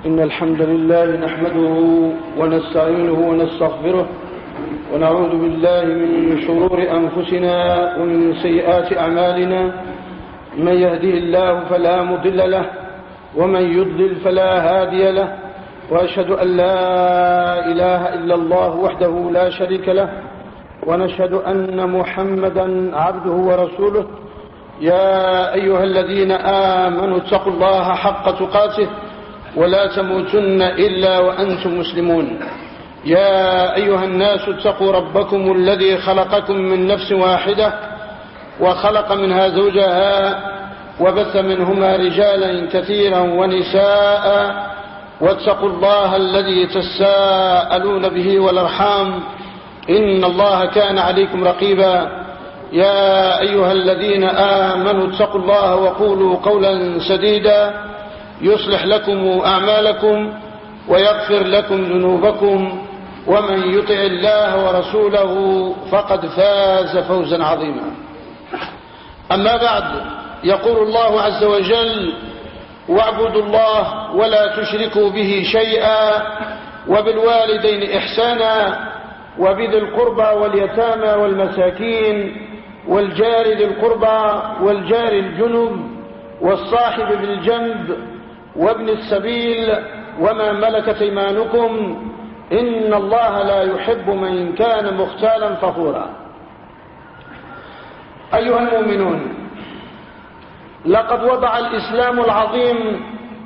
إن الحمد لله نحمده ونستعينه ونستغفره ونعوذ بالله من شرور أنفسنا ومن سيئات أعمالنا. من يهده الله فلا مضل له ومن يضلل فلا هادي له، وأشهد أن لا إله إلا الله وحده لا شريك له، ونشهد أن محمدا عبده ورسوله. يا أيها الذين آمنوا اتقوا الله حق تقاته ولا تموتن إلا وأنتم مسلمون. يا أيها الناس اتقوا ربكم الذي خلقكم من نفس واحدة وخلق منها زوجها وبث منهما رجالا كثيرا ونساء، واتقوا الله الذي تساءلون به والأرحام إن الله كان عليكم رقيبا. يا أيها الذين آمنوا اتقوا الله وقولوا قولا سديدا يصلح لكم أعمالكم ويغفر لكم ذنوبكم، ومن يطع الله ورسوله فقد فاز فوزا عظيما. أما بعد، يقول الله عز وجل: واعبدوا الله ولا تشركوا به شيئا وبالوالدين إحسانا وبذي القربى واليتامى والمساكين والجار ذي القربى والجار الجنب والصاحب بالجنب وابن السبيل وما ملكت ايمانكم إن الله لا يحب من كان مختالا فخورا. أيها المؤمنون، لقد وضع الإسلام العظيم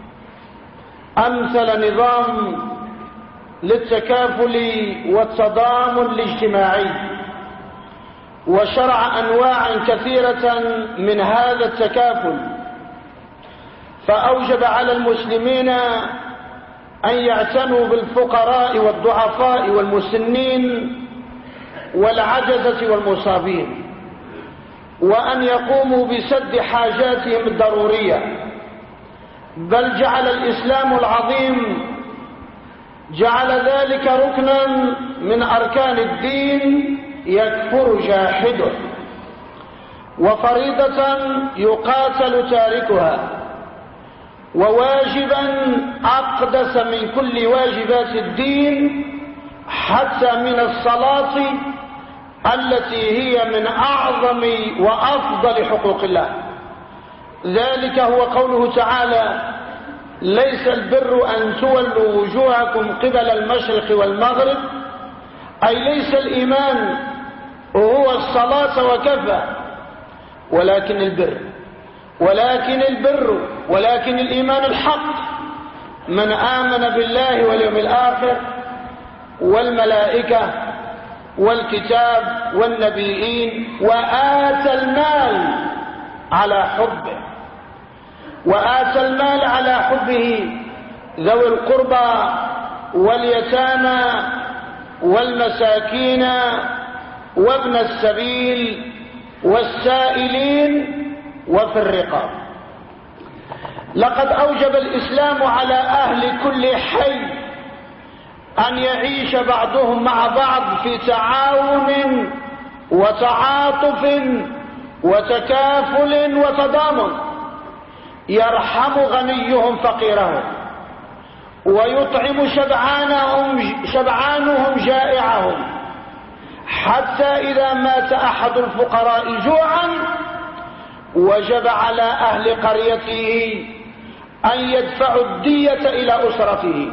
أمثل نظام للتكافل والتضامن الاجتماعي، وشرع أنواعا كثيرة من هذا التكافل، فأوجب على المسلمين أن يعتنوا بالفقراء والضعفاء والمسنين والعجزة والمصابين، وأن يقوموا بسد حاجاتهم الضرورية. بل جعل الإسلام العظيم جعل ذلك ركنا من أركان الدين يكفر جاحده، وفريضة يقاتل تاركها، وواجبا أقدس من كل واجبات الدين حتى من الصلاة التي هي من أعظم وأفضل حقوق الله. ذلك هو قوله تعالى: ليس البر أن تولوا وجوهكم قبل المشرق والمغرب، أي ليس الإيمان هو الصلاة وكفى، ولكن الإيمان الحق من آمن بالله واليوم الآخر والملائكة والكتاب والنبيين وآتى المال على حبه ذوي القربى واليتامى والمساكين وابن السبيل والسائلين وفي الرقاب. لقد أوجب الإسلام على أهل كل حي أن يعيش بعضهم مع بعض في تعاون وتعاطف وتكافل وتضامن، يرحم غنيهم فقيرهم، ويطعم شبعانهم جائعهم، حتى إذا مات أحد الفقراء جوعا وجب على أهل قريته أن يدفعوا الدية إلى أسرته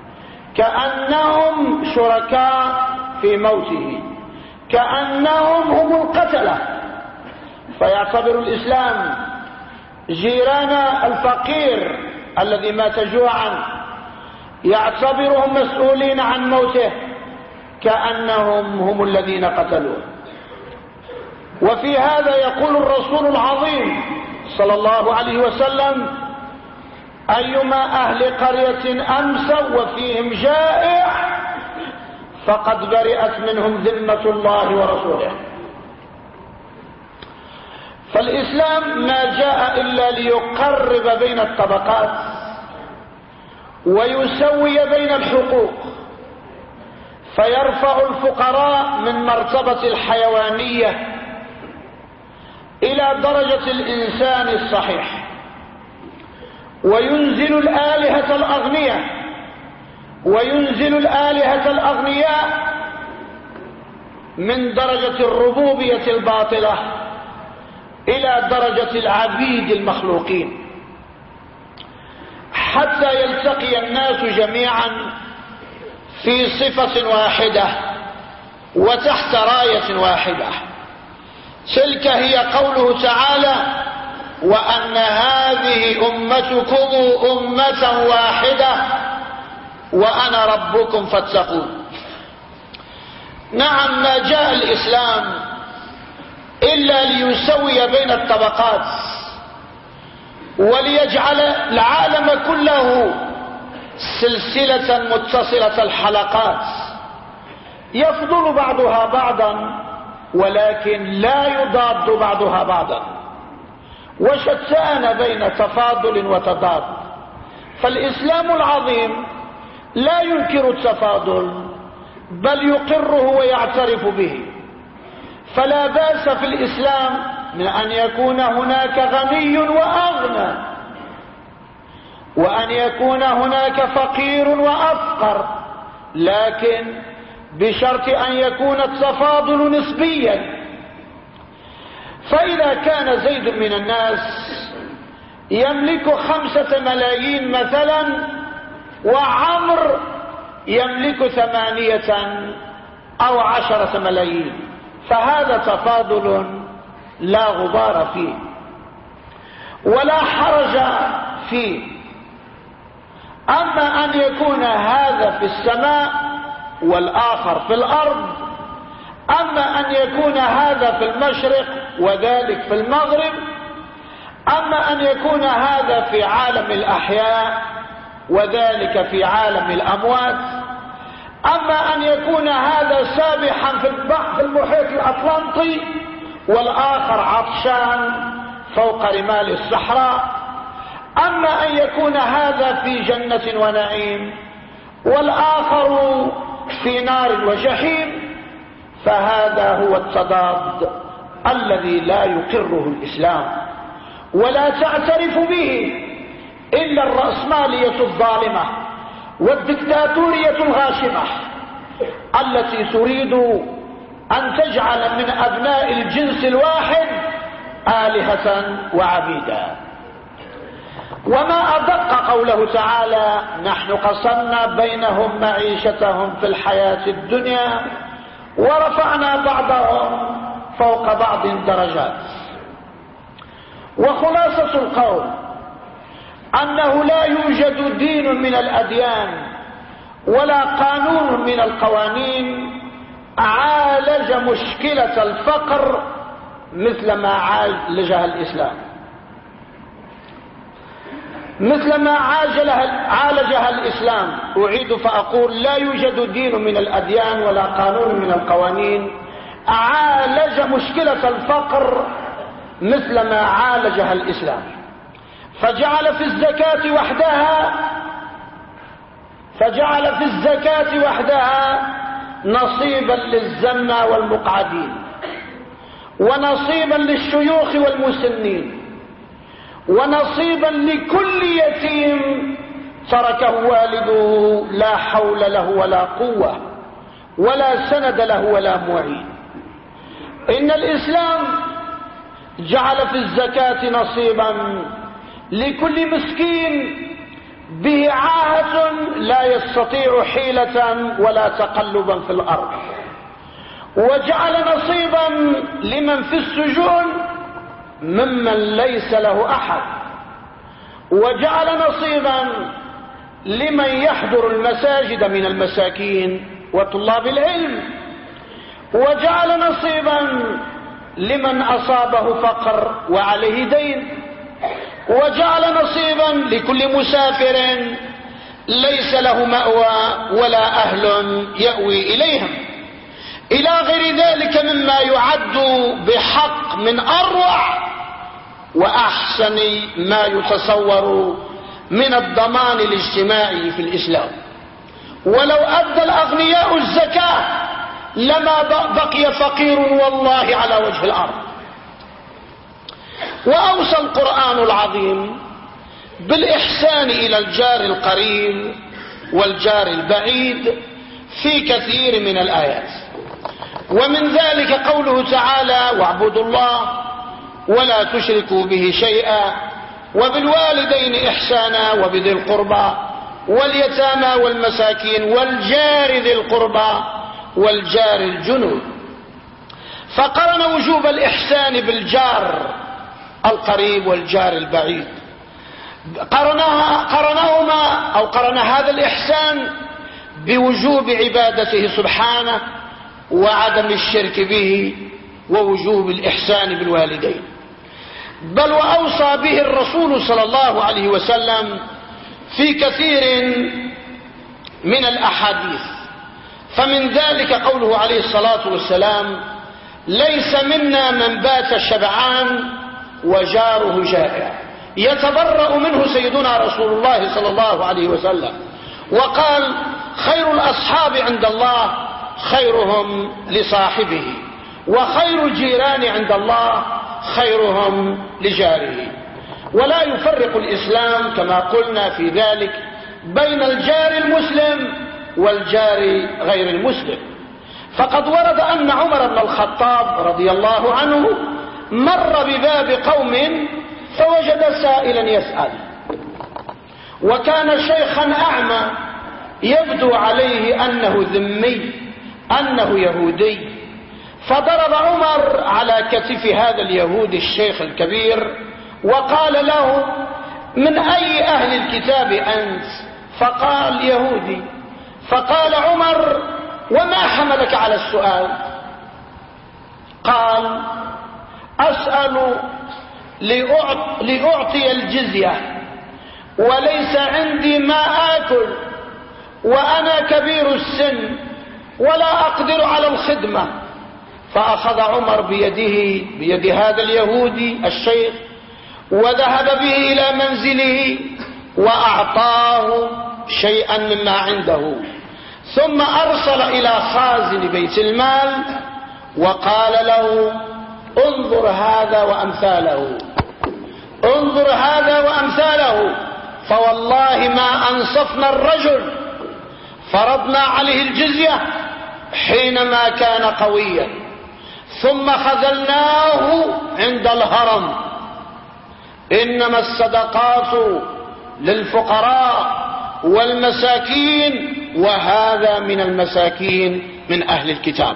كأنهم شركاء في موته، كأنهم هم القتلة. فيعتبر الإسلام جيران الفقير الذي مات جوعا، يعتبرهم مسؤولين عن موته كأنهم هم الذين قتلوه. وفي هذا يقول الرسول العظيم صلى الله عليه وسلم: أيما أهل قرية أمسوا وفيهم جائع فقد برئت منهم ذمة الله ورسوله. فالإسلام ما جاء إلا ليقرب بين الطبقات ويسوي بين الحقوق، فيرفع الفقراء من مرتبة الحيوانية إلى درجة الإنسان الصحيح، وينزل الآلهة الأغنياء وينزل الآلهة الأغنياء من درجة الربوبية الباطلة إلى درجة العبيد المخلوقين، حتى يلتقي الناس جميعا في صفة واحدة وتحت راية واحدة. تلك هي قوله تعالى: وأن هذه أمتكم أمة واحدة وأنا ربكم فاتقون. نعم، ما جاء الإسلام إلا ليسوي بين الطبقات وليجعل العالم كله سلسلة متصلة الحلقات يفضل بعضها بعضا ولكن لا يضاد بعضها بعضا، وشتان بين تفاضل وتضاد. فالإسلام العظيم لا ينكر التفاضل بل يقره ويعترف به. فلا بأس في الإسلام من أن يكون هناك غني وأغنى، وأن يكون هناك فقير وأفقر، لكن بشرط أن يكون التفاضل نسبيا. فإذا كان زيد من الناس يملك 5 ملايين مثلا، وعمر يملك 8 أو 10 ملايين، فهذا تفاضل لا غبار فيه ولا حرج فيه. أما أن يكون هذا في السماء والآخر في الأرض، أما أن يكون هذا في المشرق وذلك في المغرب، أما أن يكون هذا في عالم الأحياء وذلك في عالم الأموات، أما أن يكون هذا سابحا في المحيط الأطلنطي والآخر عطشان فوق رمال الصحراء، أما أن يكون هذا في جنة ونعيم والآخر في نار وجحيم، فهذا هو التضاد الذي لا يقره الإسلام ولا تعترف به إلا الرأسمالية الظالمة والدكتاتورية الغاشمة التي تريد أن تجعل من أبناء الجنس الواحد آلهة وعبيدا. وما أدق قوله تعالى: نحن قسمنا بينهم معيشتهم في الحياة الدنيا ورفعنا بعضهم فوق بعض درجات. وخلاصة القول أنه لا يوجد دين من الأديان ولا قانون من القوانين عالج مشكلة الفقر مثل ما عالجها الإسلام، مثل ما عالجها الإسلام. أعيد فأقول: لا يوجد دين من الأديان ولا قانون من القوانين عالج مشكلة الفقر مثل ما عالجها الإسلام. فجعل في الزكاة وحدها نصيبا للزنا والمقعدين، ونصيبا للشيوخ والمسنين، ونصيبا لكل يتيم تركه والده لا حول له ولا قوة ولا سند له ولا معين. إن الإسلام جعل في الزكاة نصيبا لكل مسكين به عاهة لا يستطيع حيلة ولا تقلبا في الأرض، وجعل نصيبا لمن في السجون ممن ليس له أحد، وجعل نصيبا لمن يحضر المساجد من المساكين وطلاب العلم، وجعل نصيبا لمن أصابه فقر وعليه دين، وجعل نصيبا لكل مسافر ليس له مأوى ولا أهل يأوي إليهم، إلى غير ذلك مما يعد بحق من أروع وأحسن ما يتصور من الضمان الاجتماعي في الإسلام. ولو أدى الأغنياء الزكاة لما بقي فقير والله على وجه الأرض. وأوصى القرآن العظيم بالإحسان إلى الجار القريب والجار البعيد في كثير من الآيات. ومن ذلك قوله تعالى: واعبدوا الله ولا تشركوا به شيئا وبالوالدين إحسانا وبذي القربى واليتامى والمساكين والجار ذي القربى والجار الجنوب. فقرن وجوب الإحسان بالجار القريب والجار البعيد، قرنهما أو قرن هذا الإحسان بوجوب عبادته سبحانه وعدم الشرك به ووجوب الإحسان بالوالدين، بل وأوصى به الرسول صلى الله عليه وسلم في كثير من الأحاديث. فمن ذلك قوله عليه الصلاة والسلام: ليس منا من بات شبعان وجاره جائع. يتبرأ منه سيدنا رسول الله صلى الله عليه وسلم، وقال: خير الأصحاب عند الله خيرهم لصاحبه، وخير الجيران عند الله خيرهم لجاره. ولا يفرق الإسلام كما قلنا في ذلك بين الجار المسلم والجار غير المسلم. فقد ورد أن عمر بن الخطاب رضي الله عنه مر بباب قوم فوجد سائلا يسأل، وكان شيخا أعمى يبدو عليه أنه ذمي، أنه يهودي. فضرب عمر على كتف هذا اليهودي الشيخ الكبير وقال له: من أي أهل الكتاب أنت؟ فقال: يهودي. فقال عمر: وما حملك على السؤال؟ قال: أسأل لأعطي الجزية وليس عندي ما آكل وأنا كبير السن ولا أقدر على الخدمة. فأخذ عمر بيد هذا اليهودي الشيخ وذهب به إلى منزله وأعطاه شيئا مما عنده، ثم أرسل إلى خازن بيت المال وقال له: انظر هذا وأمثاله، انظر هذا وأمثاله، فوالله ما أنصفنا الرجل فرضنا عليه الجزية حينما كان قويا، ثم خذلناه عند الهرم. إنما الصدقات للفقراء والمساكين، وهذا من المساكين من أهل الكتاب.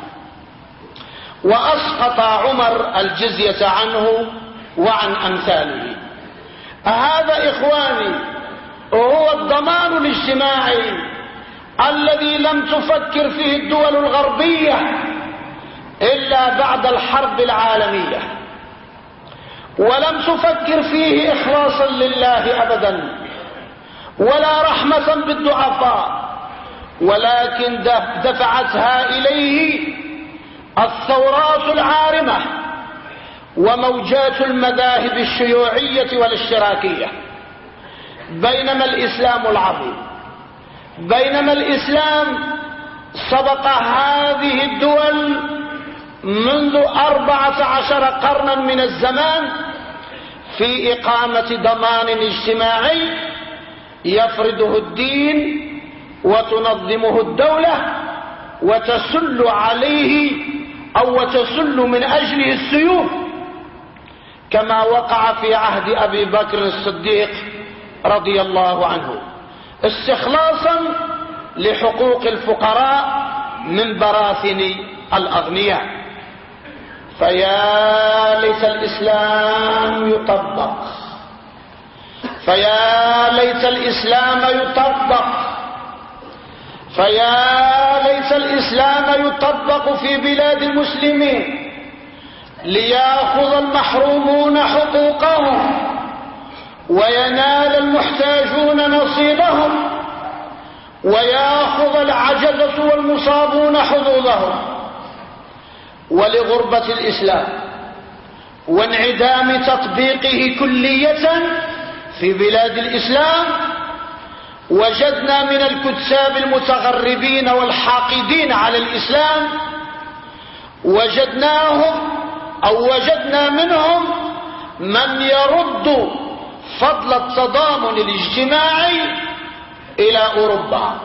وأسقط عمر الجزية عنه وعن أمثاله. هذا إخواني هو الضمان الاجتماعي الذي لم تفكر فيه الدول الغربية إلا بعد الحرب العالمية، ولم تفكر فيه إخلاصا لله أبدا ولا رحمة بالضعفاء، ولكن دفعتها إليه الثورات العارمة وموجات المذاهب الشيوعية والاشتراكية. بينما الإسلام العظيم، بينما الإسلام سبق هذه الدول منذ 14 قرنا من الزمان في إقامة ضمان اجتماعي يفرضه الدين وتنظمه الدولة وتسل عليه أو وتسل من أجله السيوف، كما وقع في عهد أبي بكر الصديق رضي الله عنه، استخلاصا لحقوق الفقراء من براثن الأغنياء. فيا ليت الإسلام يطبق، فيا ليت الإسلام يطبق، فيا ليت الإسلام يطبق في بلاد المسلمين ليأخذ المحرومون حقوقهم وينال المحتاجون نصيبهم ويأخذ العجزة والمصابون حظوظهم. ولغربة الإسلام وانعدام تطبيقه كلية في بلاد الإسلام وجدنا من الكتاب المتغربين والحاقدين على الإسلام، وجدنا منهم من يرد فضل التضامن الاجتماعي إلى أوروبا،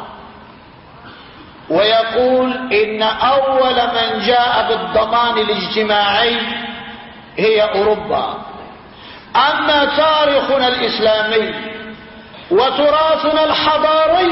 ويقول إن أول من جاء بالضمان الاجتماعي هي أوروبا. أما تاريخنا الإسلامي وتراثنا الحضاري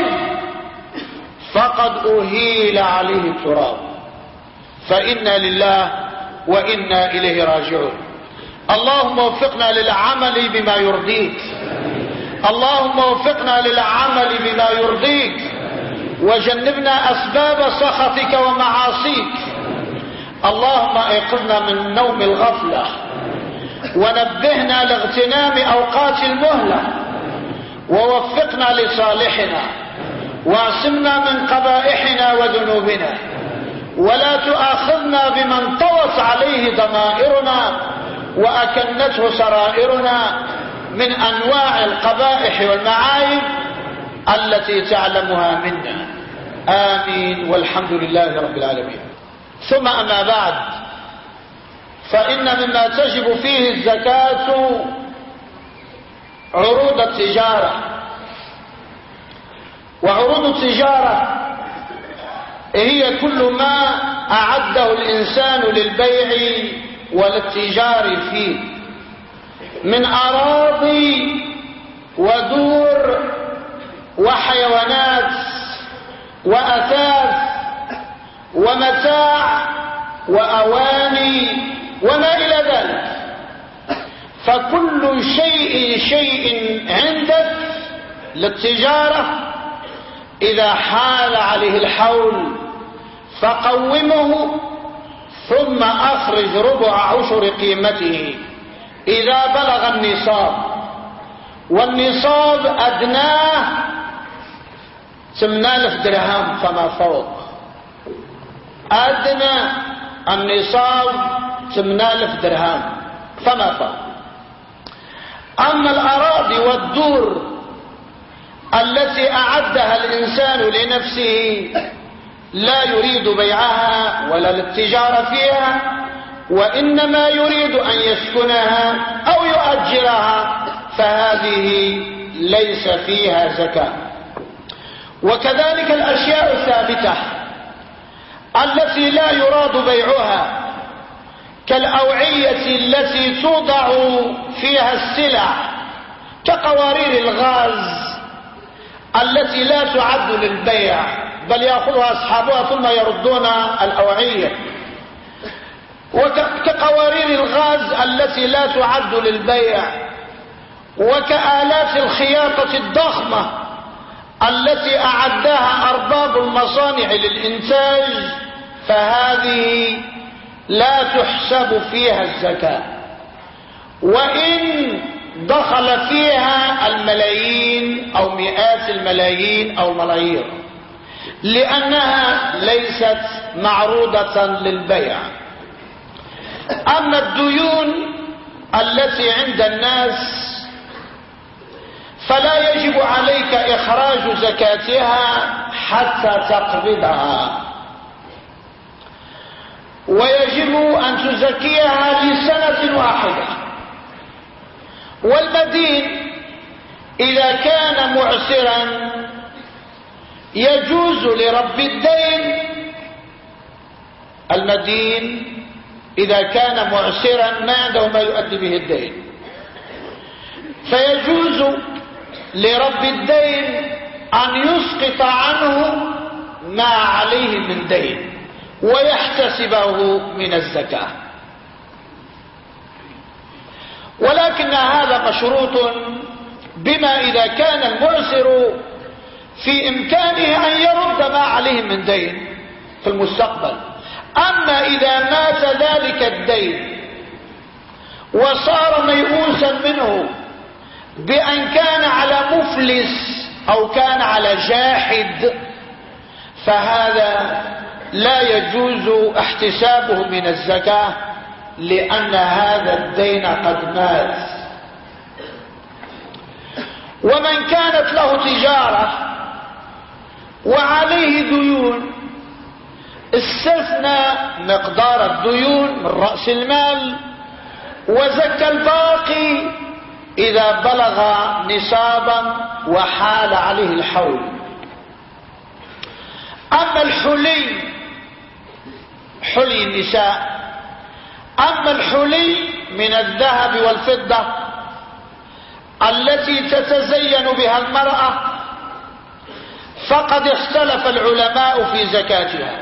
فقد أهيل عليه التراب، فإنا لله وإنا إليه راجعون. اللهم وفقنا للعمل بما يرضيك، اللهم وفقنا للعمل بما يرضيك، وجنبنا أسباب سخطك ومعاصيك. اللهم ايقظنا من نوم الغفلة، ونبهنا لاغتنام أوقات المهلة، ووفقنا لصالحنا، واعصمنا من قبائحنا وذنوبنا، ولا تؤاخذنا بمن طوت عليه ضمائرنا وأكنته سرائرنا من أنواع القبائح والمعايب التي تعلمها منا. آمين، والحمد لله رب العالمين. ثم أما بعد، فإن مما تجب فيه الزكاة عروض التجارة. وعروض التجارة هي كل ما أعده الإنسان للبيع والاتجار فيه من أراضي ودور وحيوانات وأثاث ومتاع وأواني وما إلى ذلك. فكل شيء عندك للتجارة إذا حال عليه الحول فقومه، ثم أخرج ربع عشر قيمته إذا بلغ النصاب. والنصاب أدناه 8000 درهم فما فوق، أدنى النصاب 8000 درهم فما فوق. أما الأراضي والدور التي أعدها الإنسان لنفسه لا يريد بيعها ولا الاتجار فيها، وإنما يريد أن يسكنها أو يؤجرها، فهذه ليس فيها زكاة. وكذلك الأشياء الثابتة التي لا يراد بيعها كالأوعية التي توضع فيها السلع، كقوارير الغاز التي لا تعد للبيع بل يأخذها أصحابها ثم يردون الأوعية، وكقوارير الغاز التي لا تعد للبيع، وكآلات الخياطة الضخمة التي أعدها أرباب المصانع للإنتاج، فهذه لا تحسب فيها الزكاة، وإن دخل فيها الملايين أو مئات الملايين أو ملايير، لأنها ليست معروضة للبيع. أما الديون التي عند الناس فلا يجب عليك إخراج زكاتها حتى تقبضها، ويجب أن تزكيها لسنة واحدة. والمدين إذا كان معسرا يجوز لرب الدين، المدين إذا كان معسرا ما عنده ما يؤدي به الدين، فيجوز لرب الدين أن يسقط عنه ما عليه من دين ويحتسبه من الزكاة. ولكن هذا مشروط بما إذا كان المعسر في إمكانه أن يرد ما عليه من دين في المستقبل. أما إذا مات ذلك الدين وصار ميؤوسا منه بأن كان على مفلس أو كان على جاحد، فهذا لا يجوز احتسابه من الزكاة، لأن هذا الدين قد مات. ومن كانت له تجارة وعليه ديون استثنى مقدار الديون من رأس المال وزكى الباقي إذا بلغ نصابا وحال عليه الحول. أما الحلي، حلي النساء، أما الحلي من الذهب والفضة التي تتزين بها المرأة فقد اختلف العلماء في زكاتها،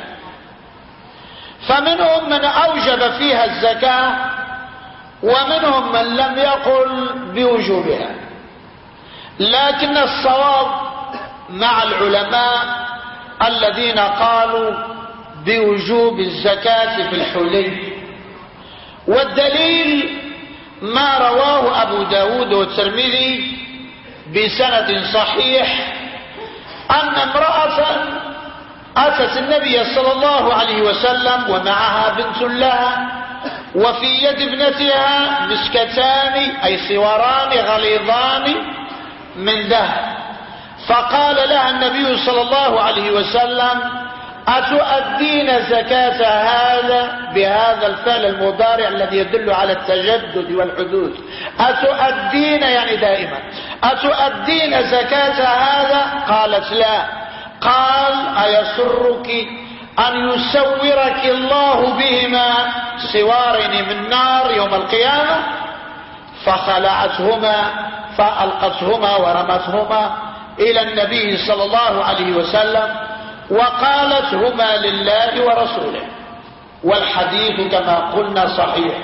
فمنهم من أوجب فيها الزكاة ومنهم من لم يقل بوجوبها، لكن الصواب مع العلماء الذين قالوا بوجوب الزكاة في الحلي. والدليل ما رواه أبو داود والترمذي بسند صحيح أن امرأة أتت النبي صلى الله عليه وسلم ومعها بنت لها، وفي يد ابنتها مسكتان أي خواران غليظان من ذهب، فقال لها النبي صلى الله عليه وسلم: أتؤدين زكاة هذا؟ بهذا الفعل المضارع الذي يدل على التجدد والحدوث، أتؤدين يعني دائما، أتؤدين زكاة هذا؟ قالت لا. قال: أيسرك أن يسورك الله بهما سوارين من نار يوم القيامة؟ فخلعتهما فألقتهما ورمتهما إلى النبي صلى الله عليه وسلم وقالت: هما لله ورسوله. والحديث كما قلنا صحيح.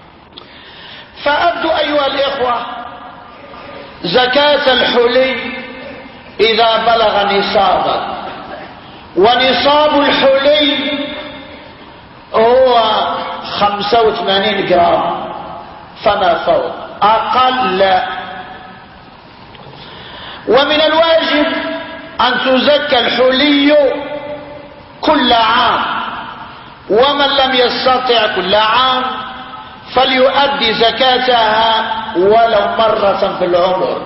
فأبدو أيها الإخوة زكاة الحلي إذا بلغ نصابا، ونصاب الحلي هو 85 جرام فما فوق، أقل لا. ومن الواجب أن تزكى الحلي كل عام، ومن لم يستطع كل عام فليؤدي زكاتها ولو مرة في العمر.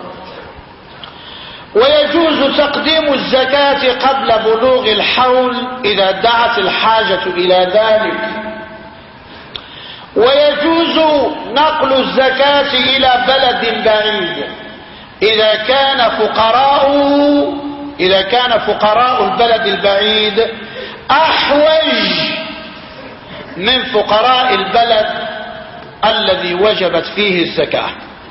ويجوز تقديم الزكاة قبل بلوغ الحول إذا دعت الحاجة إلى ذلك، ويجوز نقل الزكاة إلى بلد بعيد إذا كان فقراء البلد البعيد أحوج من فقراء البلد الذي وجبت فيه الزكاة.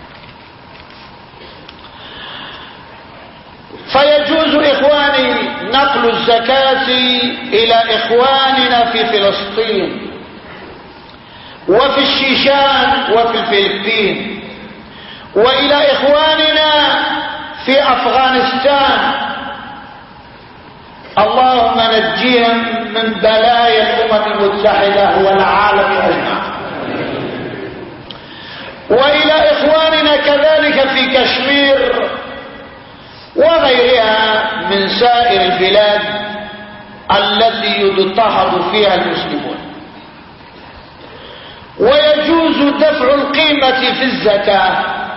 فيجوز إخواني نقل الزكاة إلى إخواننا في فلسطين وفي الشيشان وفي الفلبين، وإلى إخواننا في أفغانستان. اللهم نجيهم من بلايا الأمم المتحدة والعالم أجمع. وإلى إخواننا كذلك في كشمير وغيرها من سائر البلاد التي يضطهد فيها المسلمون. ويجوز دفع القيمة في الزكاة،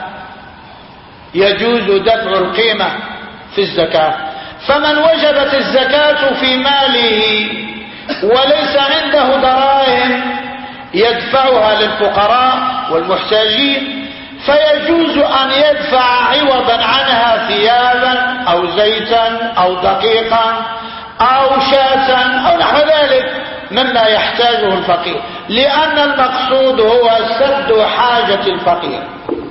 يجوز دفع القيمة في الزكاة. فمن وجبت الزكاة في ماله وليس عنده دراهم يدفعها للفقراء والمحتاجين، فيجوز أن يدفع عوضا عنها ثيابا أو زيتا أو دقيقا أو شاة أو نحو ذلك مما يحتاجه الفقير، لأن المقصود هو سد حاجة الفقير.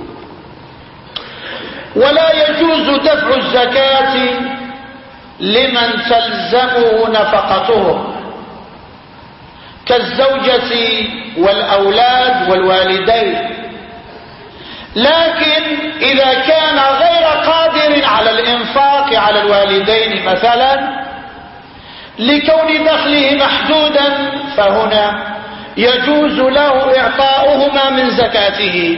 ولا يجوز دفع الزكاة لمن تلزمه نفقتهم كالزوجة والأولاد والوالدين، لكن إذا كان غير قادر على الإنفاق على الوالدين مثلا لكون دخله محدودا، فهنا يجوز له إعطاؤهما من زكاته،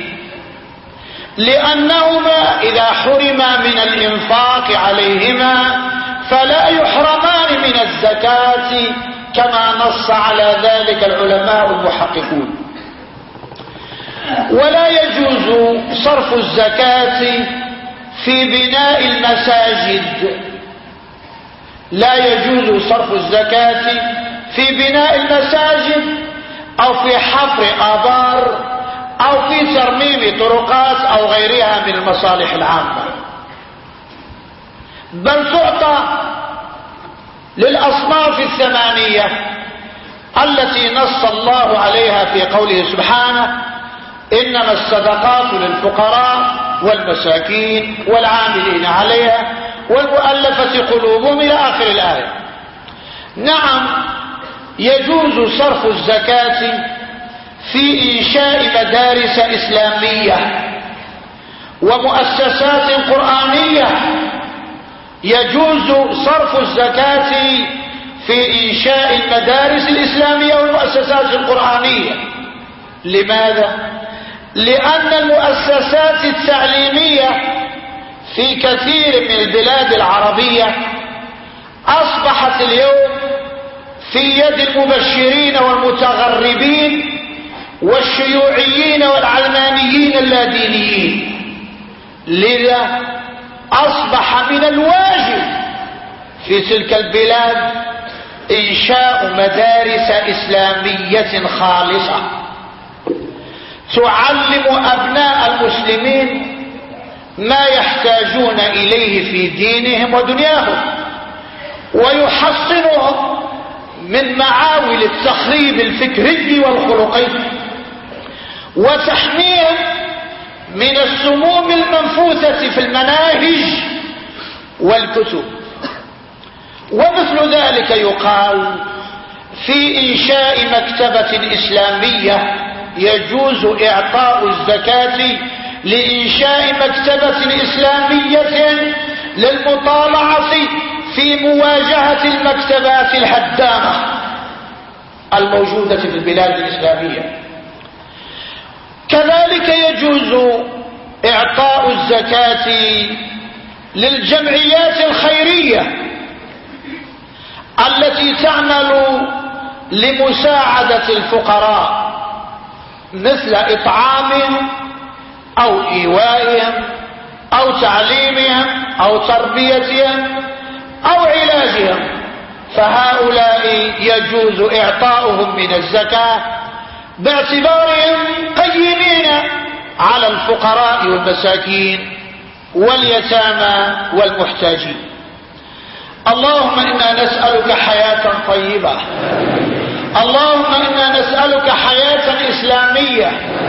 لأنهما إذا حرما من الإنفاق عليهما فلا يحرمان من الزكاة كما نص على ذلك العلماء المحققون. ولا يجوز صرف الزكاة في بناء المساجد، لا يجوز صرف الزكاة في بناء المساجد أو في حفر آبار او في ترميم طرقات او غيرها من المصالح العامة، بل تعطى للأصناف الثمانية التي نص الله عليها في قوله سبحانه: إنما الصدقات للفقراء والمساكين والعاملين عليها والمؤلفة قلوبهم إلى آخر الآية. نعم، يجوز صرف الزكاة في إنشاء مدارس إسلامية ومؤسسات قرآنية، يجوز صرف الزكاة في إنشاء المدارس الإسلامية والمؤسسات القرآنية. لماذا؟ لأن المؤسسات التعليمية في كثير من البلاد العربية أصبحت اليوم في يد المبشرين والمتغربين والشيوعيين والعلمانيين اللادينيين. لذا أصبح من الواجب في تلك البلاد إنشاء مدارس إسلامية خالصة تعلم أبناء المسلمين ما يحتاجون إليه في دينهم ودنياهم، ويحصنهم من معاول التخريب الفكري والخلقي، وتحميهم من السموم المنفوثة في المناهج والكتب. ومثل ذلك يقال في إنشاء مكتبة إسلامية يجوز إعطاء الزكاة لإنشاء مكتبة إسلامية للمطالعة في مواجهة المكتبات الهدامة الموجودة في البلاد الإسلامية. كذلك يجوز إعطاء الزكاة للجمعيات الخيرية التي تعمل لمساعدة الفقراء، مثل إطعامهم أو إيوائهم أو تعليمهم أو تربيتهم أو علاجهم، فهؤلاء يجوز إعطاؤهم من الزكاة باعتبارهم قيمين على الفقراء والمساكين واليتامى والمحتاجين. اللهم إنا نسألك حياة طيبة، اللهم إنا نسألك حياة إسلامية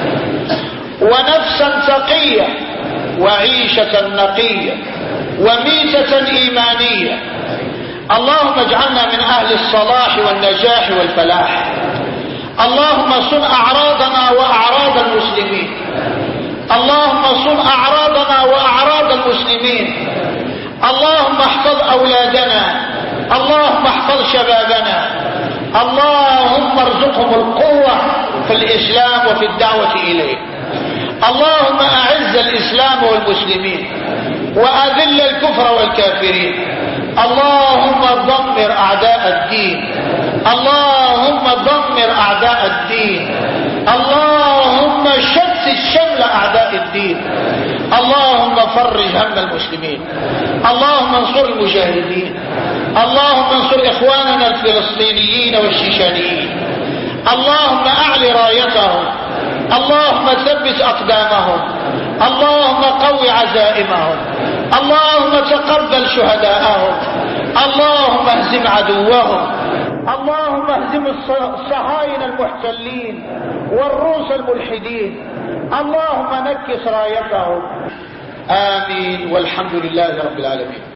ونفسا تقية وعيشة نقية وميتة إيمانية. اللهم اجعلنا من أهل الصلاح والنجاح والفلاح. اللهم صن أعراضنا وأعراض المسلمين، اللهم صن أعراضنا وأعراض المسلمين. اللهم احفظ أولادنا، اللهم احفظ شبابنا، اللهم ارزقهم القوة في الإسلام وفي الدعوة إليه. اللهم أعز الإسلام والمسلمين وأذل الكفر والكافرين. اللهم دمر أعداء الدين، اللهم دمر أعداء الدين، اللهم شتت شمل أعداء الدين. اللهم فرج هم المسلمين، اللهم انصر المجاهدين، اللهم انصر إخواننا الفلسطينيين والشيشانيين. اللهم أعل رايتهم، اللهم ثبت أقدامهم، اللهم قو عزائمهم، اللهم تقبل شهداءهم، اللهم اهزم عدوهم، اللهم اهزم الصهاينة المحتلين والروس الملحدين، اللهم نكس رايتهم. آمين، والحمد لله رب العالمين.